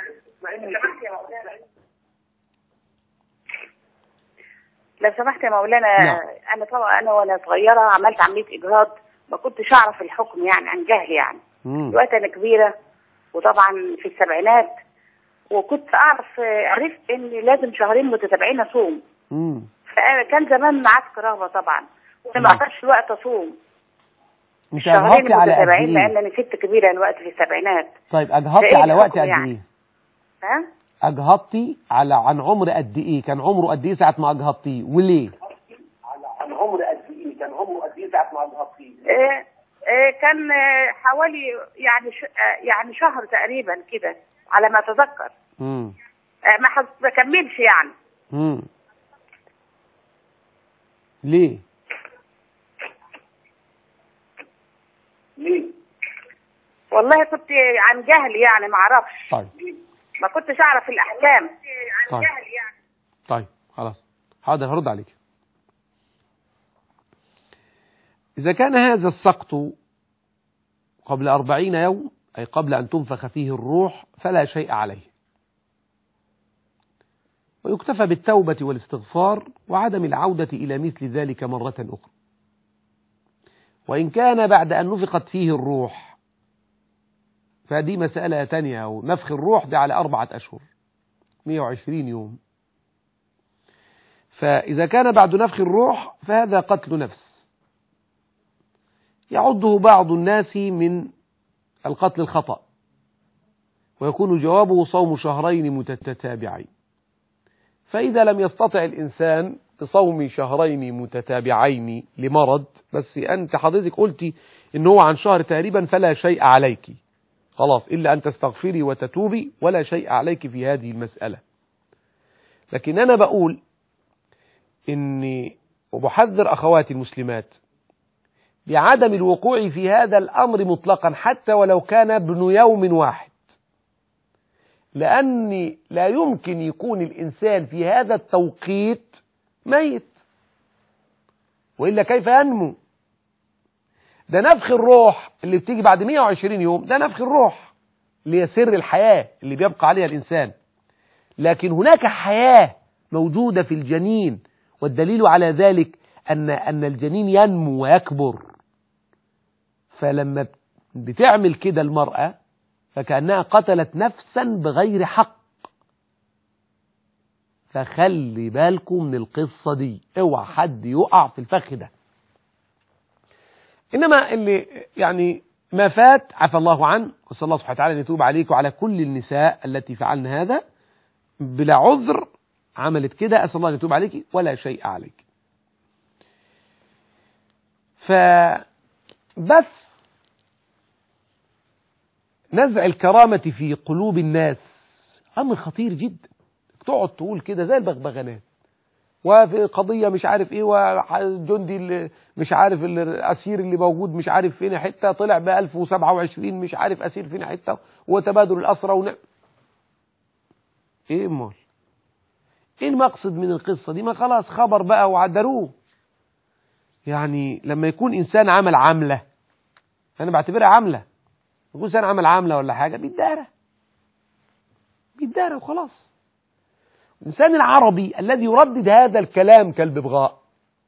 لو سمحت يا مولانا. نعم. انا طبعا انا وانا صغيره عملت عمليه اجهاض، ما كنتش اعرف الحكم يعني عن جهل يعني. دلوقتي انا كبيره وطبعا في السبعينات، وكنت اعرف عرفت ان لازم شهرين متتابعين اصوم. امم فكان زمان معاك رغبه طبعا، وانا ما عطاش وقت اصوم. مش اجهضتي على قد ايه؟ لان انا ست كبيره الوقت في السبعينات. طيب اجهضتي على وقت قد يعني؟ ايه؟ ها؟ اجهضتي على عن عمر قد ايه؟ كان عمره قد ايه ساعه ما اجهضتيه وليه؟ عن عمر قد ايه؟ كان عمره قد ايه ساعه ما اجهضتيه؟ ايه كان حوالي يعني يعني شهر تقريبا كده على ما اتذكر. امم ما بكملش يعني. امم ليه؟ ليه؟ والله كنت عن جهل يعني ما اعرفش. طيب ما كنتش اعرف الاحكام. عن طيب. جهل يعني. طيب خلاص حاضر هرد عليك. إذا كان هذا السقط قبل أربعين يوم أي قبل أن تنفخ فيه الروح فلا شيء عليه، ويكتفى بالتوبة والاستغفار وعدم العودة إلى مثل ذلك مرة أخرى. وإن كان بعد أن نفخت فيه الروح فهذه مسألة تانية، ونفخ الروح ده على أربعة أشهر مئة وعشرين يوم. فإذا كان بعد نفخ الروح فهذا قتل نفس يعده بعض الناس من القتل الخطأ، ويكون جوابه صوم شهرين متتابعين. فإذا لم يستطع الإنسان بصوم شهرين متتابعين لمرض، بس أنت حضرتك قلتي إن هو عن شهر تقريبا فلا شيء عليك خلاص إلا أن تستغفري وتتوبي، ولا شيء عليك في هذه المسألة. لكن أنا بقول إن وبحذر أخواتي المسلمات بعدم الوقوع في هذا الأمر مطلقا حتى ولو كان ابن يوم واحد، لأن لا يمكن يكون الإنسان في هذا التوقيت ميت، وإلا كيف ينمو؟ ده نفخ الروح اللي بتيجي بعد مئة وعشرين يوم، ده نفخ الروح اللي هي سر الحياة اللي بيبقى عليها الإنسان. لكن هناك حياة موجودة في الجنين، والدليل على ذلك أن أن الجنين ينمو ويكبر. فلما بتعمل كده المرأة فكأنها قتلت نفسا بغير حق. فخلي بالكم من القصة دي، اوعى حد يقع في الفخ ده. إنما اللي يعني ما فات عفى الله عنه، وصلى الله سبحانه وتعالى أن يتوب عليك وعلى كل النساء التي فعلن هذا بلا عذر، عملت كده، أسأل الله أن يتوب عليك ولا شيء عليك. فبس نزع الكرامة في قلوب الناس أمر خطير جدا. تقعد تقول كده زي البغبغانات، وفي قضية مش عارف ايه، وجندي اللي مش عارف الأسير اللي موجود مش عارف فين حتة طلع ب ألف وسبعة وعشرين مش عارف أسير فين حتة، وتبادل الأسرى ون... ايه مال ايه المقصد من القصة دي؟ ما خلاص خبر بقى وعدروه. يعني لما يكون إنسان عمل عملة، أنا بعتبرها عملة، يكون إنسان عمل عملة ولا حاجة بيتدارى بيتدارى وخلاص. الإنسان العربي الذي يردد هذا الكلام كالببغاء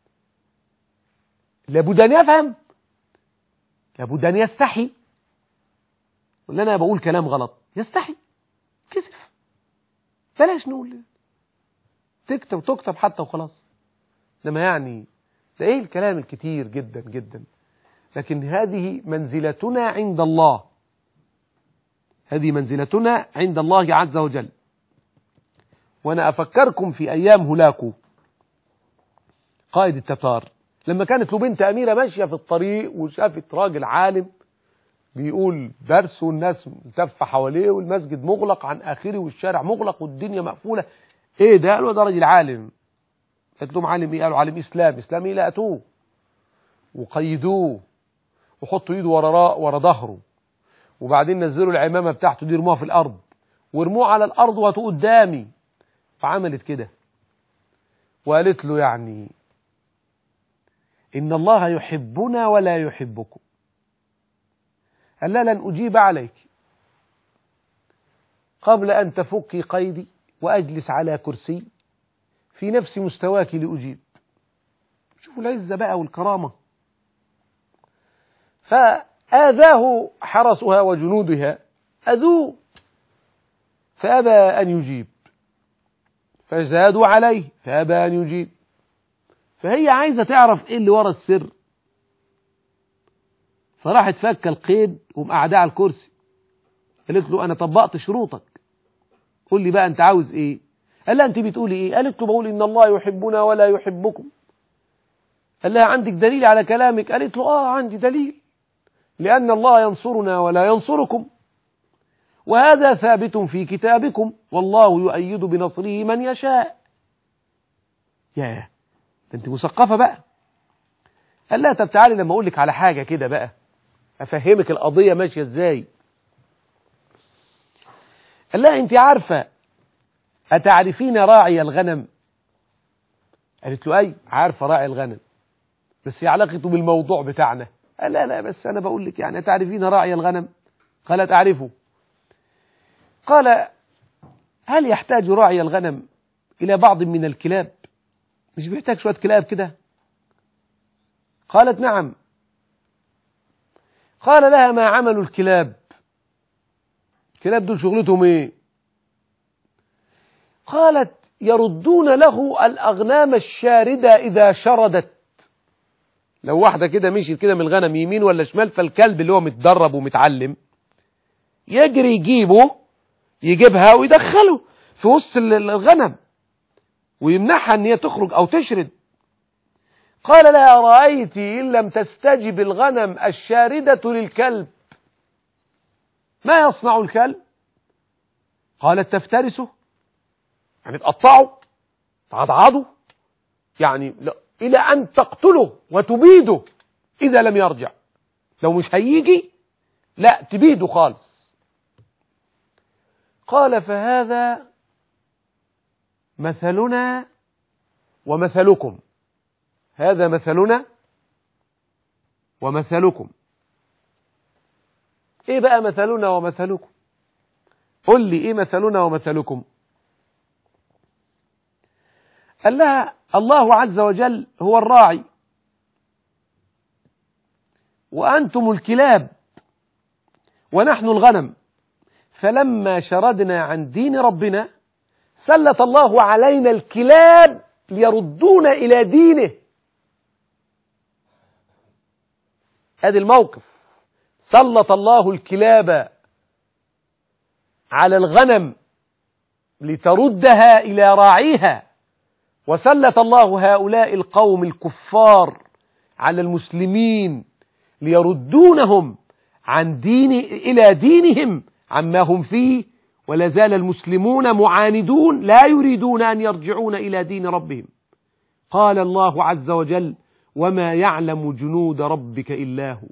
لابد أن يفهم، لابد أن يستحي. ولا أنا بقول كلام غلط؟ يستحي، كسف، بلاش نقول تكتب تكتب حتى وخلاص. إنما يعني ده إيه الكلام الكتير جدا جدا. لكن هذه منزلتنا عند الله، هذه منزلتنا عند الله عز وجل. وأنا أفكركم في أيام هولاكو قائد التتار، لما كانت له بنت أميرة ماشية في الطريق وشافت راجل عالم بيقول درس والناس ملتفة حواليه والمسجد مغلق عن آخره والشارع مغلق والدنيا مقفولة. إيه ده؟ قالوا ده راجل عالم. قلت لهم عالم إيه؟ قالوا عالم إسلام. إسلامي؟ لقتوه وقيدوه وحطوا إيده ورا ورا ظهره، وبعدين نزلوا العمامة بتاعته دي رموها في الأرض ورموه على الأرض وهاتوه قدامي. فعملت كده وقالت له يعني إن الله يحبنا ولا يحبكم. قال لا، لن أجيب عليك قبل أن تفكي قيدي وأجلس على كرسي في نفس مستواك لأجيب. شوفوا العزة بقى والكرامة. فآذاه حرسها وجنودها، أذوه فأبى أن يجيب، فزادوا عليه فأبى أن يجيب. فهي عايزة تعرف إيه اللي ورا السر، فراحت فك القيد ومقعداه على الكرسي. قالت له أنا طبقت شروطك، قول لي بقى أنت عاوز إيه؟ قال لها أنت بتقولي إيه؟ قالت له بقول إن الله يحبنا ولا يحبكم. قال لها عندك دليل على كلامك؟ قالت له آه عندي دليل، لأن الله ينصرنا ولا ينصركم، وهذا ثابت في كتابكم، والله يؤيد بنصره من يشاء. ياه، ده انت مثقفة بقى. قال لها طب تعالي لما اقول لك على حاجة كده بقى افهمك القضية ماشية ازاي. قال لها انت عارفة اتعرفين راعي الغنم؟ قالت له اي عارفة راعي الغنم، بس هي علاقته بالموضوع بتاعنا. قال لا لا بس انا بقول لك يعني اتعرفين راعي الغنم؟ قالت اعرفه. قال هل يحتاج راعي الغنم إلى بعض من الكلاب؟ مش بيحتاج شوية كلاب كده؟ قالت نعم. قال لها ما عمل الكلاب؟ الكلاب دول شغلتهم ايه؟ قالت يردون له الأغنام الشاردة إذا شردت. لو واحدة كده مشيت كده من الغنم يمين ولا شمال، فالكلب اللي هو متدرب ومتعلم يجري يجيبه يجيبها ويدخله في وسط الغنم ويمنعها ان هي تخرج او تشرد. قال لها رأيت إن لم تستجب الغنم الشاردة للكلب ما يصنع الكلب؟ قالت تفترسه، يعني تقطعه تعضعضه، يعني إلى أن تقتله وتبيده إذا لم يرجع. لو مش هيجي لا تبيده خالص. قال فهذا مثلنا ومثلكم، هذا مثلنا ومثلكم. ايه بقى مثلنا ومثلكم؟ قل لي ايه مثلنا ومثلكم؟ قال لها الله عز وجل هو الراعي وأنتم الكلاب ونحن الغنم، فلما شردنا عن دين ربنا سلط الله علينا الكلاب ليردونا إلى دينه. هذا الموقف، سلط الله الكلاب على الغنم لتردها إلى راعيها، وسلط الله هؤلاء القوم الكفار على المسلمين ليردونهم عن دين إلى دينهم عما هم فيه، ولا زال المسلمون معاندون لا يريدون أن يرجعون إلى دين ربهم. قال الله عز وجل وما يعلم جنود ربك إلا هو.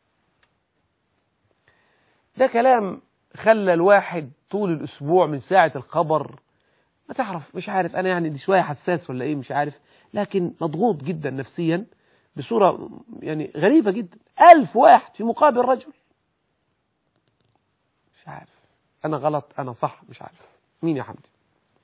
ده كلام خلى الواحد طول الأسبوع من ساعة الخبر ما تعرف، مش عارف أنا يعني دي شوية حساس ولا إيه مش عارف، لكن مضغوط جدا نفسيا بصورة يعني غريبة جدا. ألف واحد في مقابل رجل. مش عارف أنا غلط أنا صح مش عارف. مين يا حمدي؟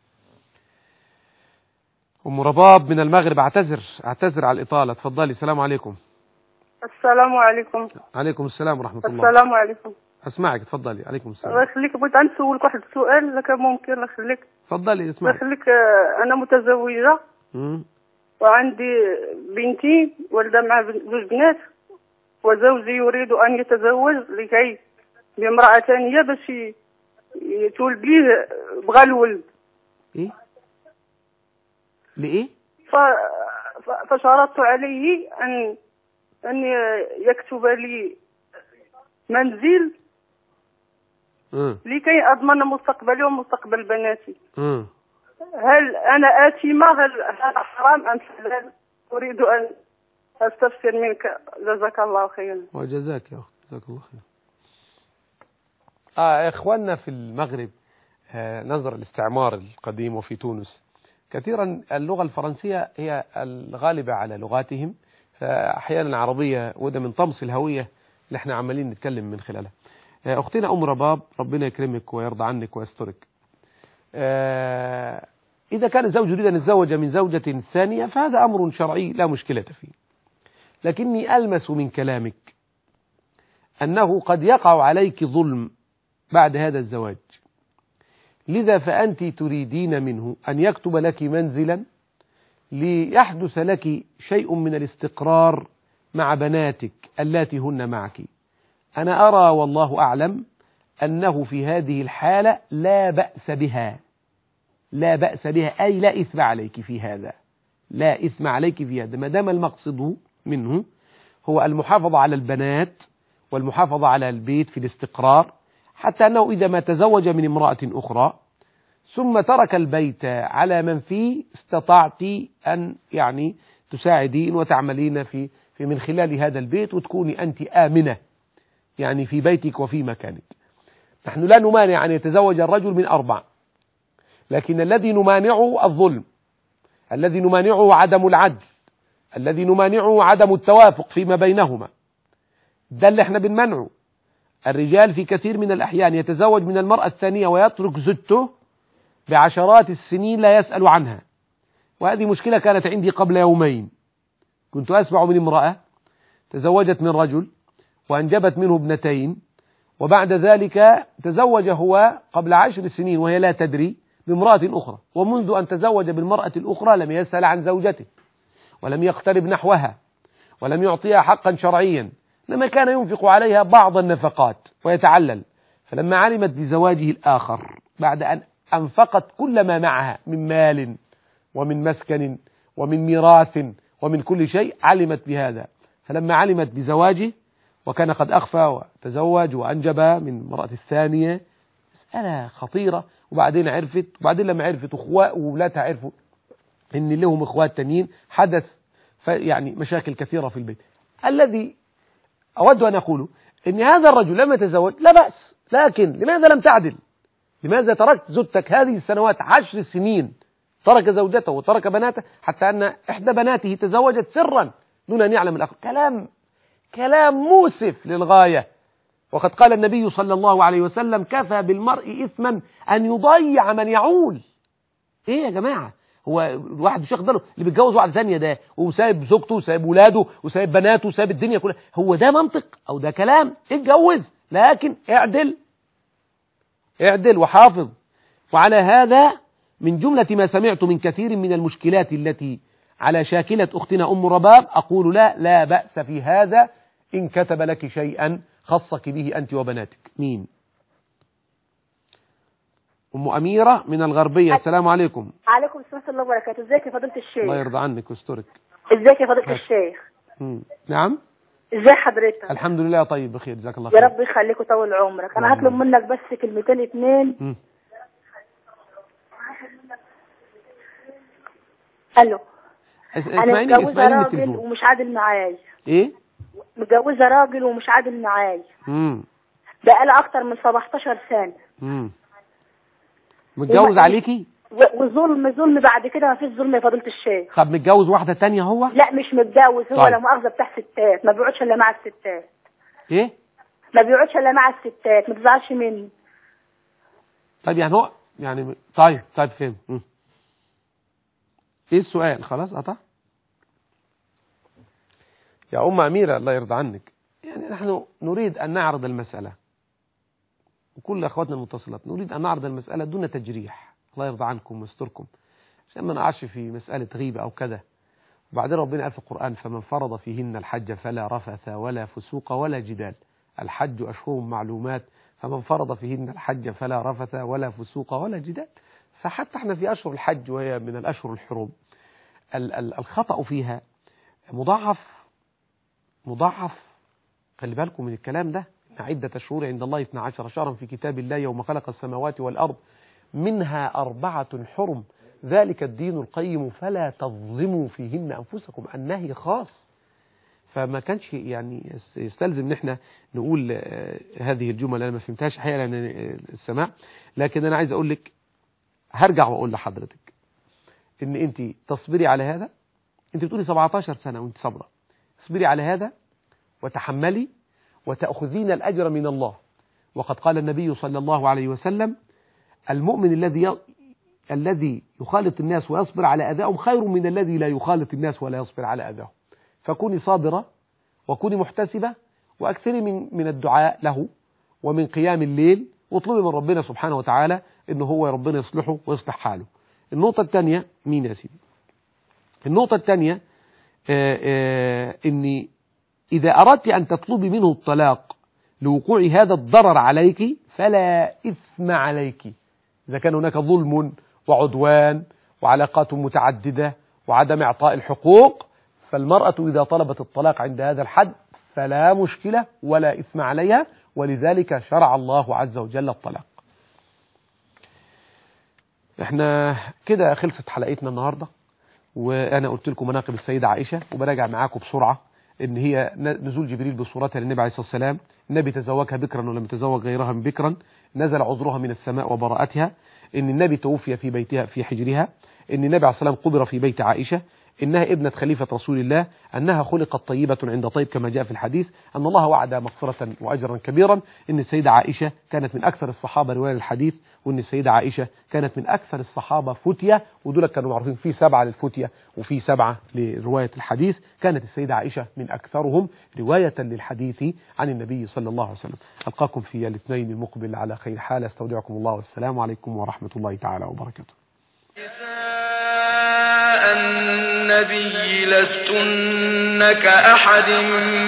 أم رباب من المغرب. اعتذر اعتذر على الإطالة. تفضلي. السلام عليكم. السلام عليكم. عليكم السلام ورحمة الله. السلام عليكم. أسمعك. تفضلي. عليكم السلام. الله يخليك، بغيت نسولك واحد السؤال إذا كان ممكن. الله يخليك. تفضلي اسمعك. الله يخليك، أنا متزوجة امم وعندي بنتي والدة مع زوج بنات، وزوجي يريد أن يتزوج لكي بامرأة ثانية باش تولديه، بغى الولد. إيه؟ لإيه؟ ف... فشرطت عليه أن أن يكتب لي منزل امم لكي أضمن مستقبلي ومستقبل بناتي. امم هل أنا آثمة؟ هل هذا حرام أم حلال؟ أريد أن أستفسر منك. جزاك الله خيرا. وجزاك يا أخت. جزاك الله خير. آه إخواننا في المغرب آه نظر الاستعمار القديم وفي تونس كثيرا اللغة الفرنسية هي الغالبة على لغاتهم، فأحيانا عربية، وده من طمس الهوية اللي احنا عمالين نتكلم من خلالها. آه أختنا أم رباب ربنا يكرمك ويرضى عنك ويسترك. آه إذا كان الزوج يريد أن يتزوج من زوجة ثانية فهذا أمر شرعي لا مشكلة فيه، لكني ألمس من كلامك أنه قد يقع عليك ظلم بعد هذا الزواج، لذا فأنت تريدين منه أن يكتب لك منزلا ليحدث لك شيء من الاستقرار مع بناتك اللاتي هن معك. أنا أرى والله أعلم أنه في هذه الحالة لا بأس بها، لا بأس بها، أي لا إثم عليك في هذا، لا إثم عليك في هذا، ما دام المقصد منه هو المحافظة على البنات والمحافظة على البيت في الاستقرار، حتى أنه إذا ما تزوج من امرأة أخرى ثم ترك البيت على من فيه استطعت أن يعني تساعدين وتعملين في في من خلال هذا البيت وتكوني أنت آمنة يعني في بيتك وفي مكانك. نحن لا نمانع أن يتزوج الرجل من أربع، لكن الذي نمانعه الظلم، الذي نمانعه عدم العدل، الذي نمانعه عدم التوافق فيما بينهما. ده اللي احنا بنمنعه. الرجال في كثير من الأحيان يتزوج من المرأة الثانية ويترك زوجته بعشرات السنين لا يسأل عنها، وهذه مشكلة كانت عندي قبل يومين. كنت أسمع من امرأة تزوجت من رجل وأنجبت منه ابنتين، وبعد ذلك تزوج هو قبل عشر سنين وهي لا تدري بامرأة أخرى، ومنذ أن تزوج بالمرأة الأخرى لم يسأل عن زوجته ولم يقترب نحوها ولم يعطيها حقا شرعيا، لما كان ينفق عليها بعض النفقات ويتعلل. فلما علمت بزواجه الآخر بعد أن أنفقت كل ما معها من مال ومن مسكن ومن ميراث ومن كل شيء علمت بهذا، فلما علمت بزواجه وكان قد أخفى وتزوج وأنجب من المرأة الثانية، مسألة خطيرة. وبعدين عرفت، وبعدين لما عرفت أخوة وولادها عرفوا إن لهم إخوات تانيين، حدث فيعني مشاكل كثيرة في البيت. الذي أود أن أقوله إن هذا الرجل لم يتزوج لا بأس، لكن لماذا لم تعدل؟ لماذا تركت زوجتك هذه السنوات عشر سنين؟ ترك زوجته وترك بناته، حتى أن إحدى بناته تزوجت سرا دون أن يعلم الآخر. كلام كلام مؤسف للغاية. وقد قال النبي صلى الله عليه وسلم: كفى بالمرء إثما أن يضيع من يعول. إيه يا جماعة؟ هو الواحد مش ياخد باله اللي بيتجوز واحد ثانية ده وسايب زوجته وسايب ولاده وسايب بناته وسايب الدنيا كلها، هو ده منطق أو ده كلام؟ اتجوز، لكن اعدل اعدل وحافظ. وعلى هذا من جملة ما سمعت من كثير من المشكلات التي على شاكلة أختنا أم رباب، أقول لا لا بأس في هذا إن كتب لك شيئا خصك به أنت وبناتك. مين؟ أم أميرة من الغربية. السلام عليكم. عليكم السلام ورحمة الله وبركاته. ازيك يا فضيلة الشيخ؟ الله يرضى عنك ويسترك. ازيك يا فضيلة الشيخ؟ مم. نعم. ازي حضرتك؟ الحمد لله طيب بخير، جزاك الله خير. يا رب يخليك ويطول عمرك. انا هطلب منك بس كلمتين اتنين. مم. الو. انا متجوزه راجل التلفون. ومش عادل معايا. ايه؟ متجوزه راجل ومش عادل معايا. امم بقالي اكتر من سبعتاشر سنه. امم متجوز عليكي؟ وظلم ظلم بعد كده ما فيش ظلم يا فضيلة الشيخ. طب متجوز واحدة تانية هو؟ لا مش متجوز هو. طيب. لا مؤاخذة بتاع ستات، ما بيقعدش الا مع الستات. ايه؟ ما بيقعدش الا مع الستات، ما تزعلش مني. طيب يعني هو يعني طيب طيب فين؟ م. ايه السؤال؟ خلاص قطع. يا أم أميرة الله يرضى عنك، يعني نحن نريد أن نعرض المسألة، وكل أخواتنا المتصلات نريد أن نعرض المسألة دون تجريح، الله يرضى عنكم ويستركم، عشان ما نقعش في مسألة غيبة أو كذا. وبعدين ربنا قال في القرآن: فمن فرض فيهن الحج فلا رفث ولا فسوق ولا جدال. الحج أشهر معلومات، فمن فرض فيهن الحج فلا رفث ولا فسوق ولا جدال. فحتى احنا في أشهر الحج وهي من الأشهر الحرم، الخطأ فيها مضاعف مضاعف. خلي بالكم من الكلام ده. إن عدة الشهور عند الله اثنا عشر شهرا في كتاب الله يوم خلق السماوات والأرض منها أربعة حرم ذلك الدين القيم فلا تظلموا فيهن أنفسكم. النهي خاص، فما كانش يعني يستلزم ان احنا نقول هذه الجمل. انا ما فهمتهاش حقيقة لان السماع، لكن انا عايز اقول لك، هرجع واقول لحضرتك ان انت تصبري على هذا. انت بتقولي سبعتاشر سنة وانت صبرة، اصبري على هذا وتحملي وتأخذين الأجر من الله. وقد قال النبي صلى الله عليه وسلم: المؤمن الذي الذي يخالط الناس ويصبر على أذاهم خير من الذي لا يخالط الناس ولا يصبر على أذاهم. فكوني صابرة وكوني محتسبة، وأكثري من من الدعاء له ومن قيام الليل، واطلبي من ربنا سبحانه وتعالى إنه هو ربنا يصلحه ويصلح حاله. النقطة الثانية مين يا سيدي؟ النقطة الثانية إني إذا أردت أن تطلبي منه الطلاق لوقوع هذا الضرر عليك فلا إثم عليك. إذا كان هناك ظلم وعدوان وعلاقات متعددة وعدم إعطاء الحقوق، فالمرأة إذا طلبت الطلاق عند هذا الحد فلا مشكلة ولا إثم عليها، ولذلك شرع الله عز وجل الطلاق. احنا كده خلصت حلقتنا النهاردة، وأنا قلت لكم مناقب السيدة عائشة، وبراجع معاكم بسرعة إن هي نزول جبريل بصورتها للنبي عليه الصلاة والسلام، النبي تزوجها بكرا ولم يتزوج غيرها من بكرا، نزل عذرها من السماء وبراءتها، إن النبي توفي في بيتها في حجرها، إن النبي عليه الصلاة والسلام قبر في بيت عائشة، إنها ابنة خليفة رسول الله، أنها خلقت طيبة عند طيب كما جاء في الحديث، أن الله وعد مغفرة وأجرا كبيرا، إن السيدة عائشة كانت من أكثر الصحابة رواية الحديث، وإن السيدة عائشة كانت من أكثر الصحابة فتية، ودول كانوا معروفين في سبعة للفتية وفي سبعة لرواية الحديث. كانت السيدة عائشة من أكثرهم رواية للحديث عن النبي صلى الله عليه وسلم. ألقاكم في الاثنين المقبل على خير حال، استودعكم الله والسلام عليكم ورحمة الله تعالى وبركاته. النبي لستن كأحد